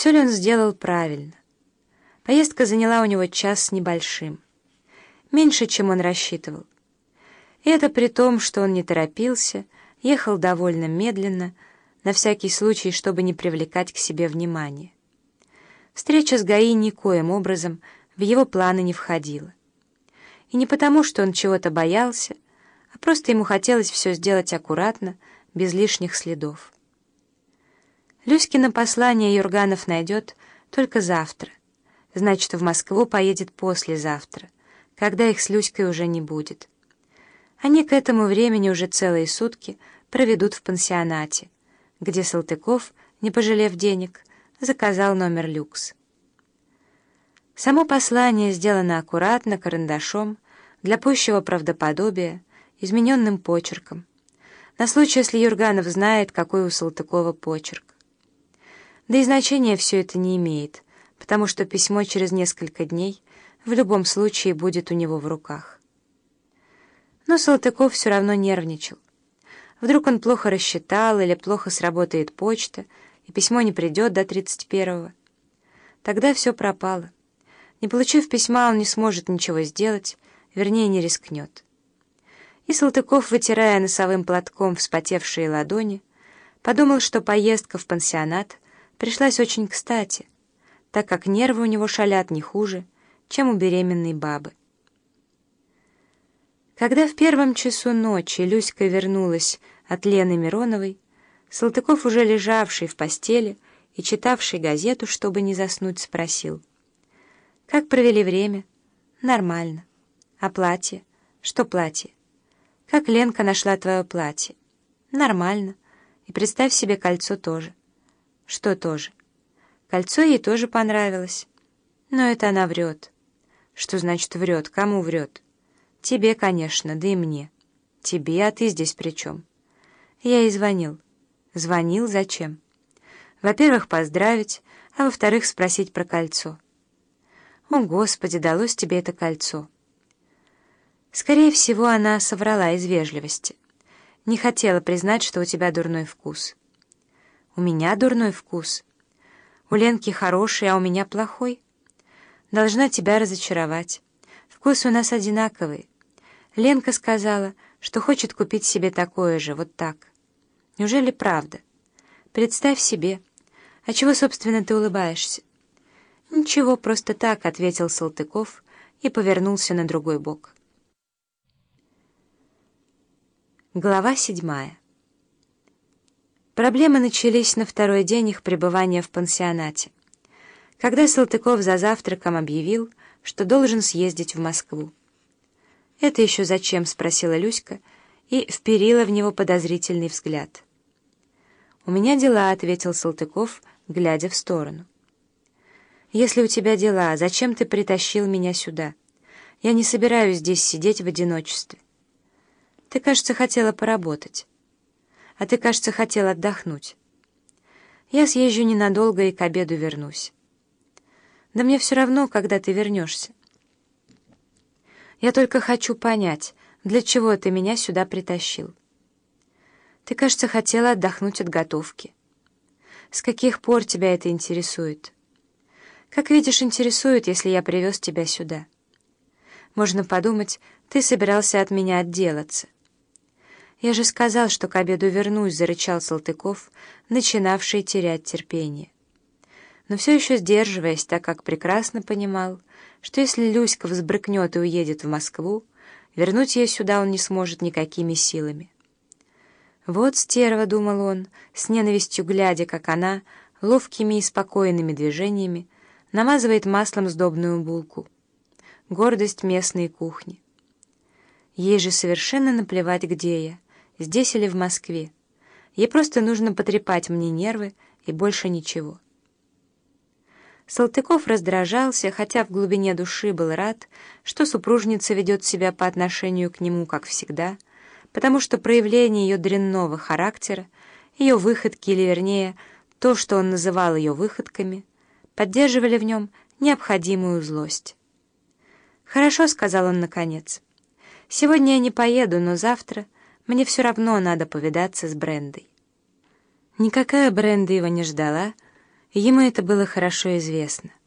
Все ли он сделал правильно? Поездка заняла у него час с небольшим. Меньше, чем он рассчитывал. И это при том, что он не торопился, ехал довольно медленно, на всякий случай, чтобы не привлекать к себе внимания. Встреча с ГАИ никоим образом в его планы не входила. И не потому, что он чего-то боялся, а просто ему хотелось все сделать аккуратно, без лишних следов. Люськино послание Юрганов найдет только завтра. Значит, в Москву поедет послезавтра, когда их с Люськой уже не будет. Они к этому времени уже целые сутки проведут в пансионате, где Салтыков, не пожалев денег, заказал номер люкс. Само послание сделано аккуратно, карандашом, для пущего правдоподобия, измененным почерком, на случай, если Юрганов знает, какой у Салтыкова почерк. Да и значения все это не имеет, потому что письмо через несколько дней в любом случае будет у него в руках. Но Салтыков все равно нервничал. Вдруг он плохо рассчитал или плохо сработает почта, и письмо не придет до 31-го. Тогда все пропало. Не получив письма, он не сможет ничего сделать, вернее, не рискнет. И Салтыков, вытирая носовым платком вспотевшие ладони, подумал, что поездка в пансионат пришлась очень кстати, так как нервы у него шалят не хуже, чем у беременной бабы. Когда в первом часу ночи Люська вернулась от Лены Мироновой, Салтыков, уже лежавший в постели и читавший газету, чтобы не заснуть, спросил: «Как провели время?» «Нормально. А платье?» «Что платье?» «Как Ленка нашла твое платье?» «Нормально. И представь себе, кольцо тоже». «Что тоже?» «Кольцо ей тоже понравилось». «Но это она врет». «Что значит врет? Кому врет?» «Тебе, конечно, да и мне». «Тебе, а ты здесь при чем?» Я ей звонил. «Звонил? Зачем?» «Во-первых, поздравить, а во-вторых, спросить про кольцо». «О, Господи, далось тебе это кольцо!» Скорее всего, она соврала из вежливости. Не хотела признать, что у тебя дурной вкус. «У меня дурной вкус? У Ленки хороший, а у меня плохой? Должна тебя разочаровать. Вкус у нас одинаковый. Ленка сказала, что хочет купить себе такое же, вот так. Неужели правда? Представь себе. А чего, собственно, ты улыбаешься?» «Ничего, просто так», — ответил Салтыков и повернулся на другой бок. Глава 7. Проблемы начались на второй день их пребывания в пансионате, когда Салтыков за завтраком объявил, что должен съездить в Москву. «Это еще зачем?» — спросила Люська и вперила в него подозрительный взгляд. «У меня дела», — ответил Салтыков, глядя в сторону. «Если у тебя дела, зачем ты притащил меня сюда? Я не собираюсь здесь сидеть в одиночестве. Ты, кажется, хотела поработать. А ты, кажется, хотел отдохнуть. Я съезжу ненадолго и к обеду вернусь. Да мне все равно, когда ты вернешься. Я только хочу понять, для чего ты меня сюда притащил. Ты, кажется, хотела отдохнуть от готовки. С каких пор тебя это интересует? Как видишь, интересует, если я привез тебя сюда. Можно подумать, ты собирался от меня отделаться. «Я же сказал, что к обеду вернусь», — зарычал Салтыков, начинавший терять терпение. Но все еще сдерживаясь, так как прекрасно понимал, что если Люська взбрыкнет и уедет в Москву, вернуть ее сюда он не сможет никакими силами. «Вот стерва», — думал он, с ненавистью глядя, как она, ловкими и спокойными движениями, намазывает маслом сдобную булку. Гордость местной кухни. Ей же совершенно наплевать, где я, здесь или в Москве. Ей просто нужно потрепать мне нервы и больше ничего. Салтыков раздражался, хотя в глубине души был рад, что супружница ведет себя по отношению к нему, как всегда, потому что проявление ее дрянного характера, ее выходки, или вернее, то, что он называл ее выходками, поддерживали в нем необходимую злость. «Хорошо», — сказал он наконец. «Сегодня я не поеду, но завтра мне все равно надо повидаться с Брендой». Никакая Бренда его не ждала и ему это было хорошо известно.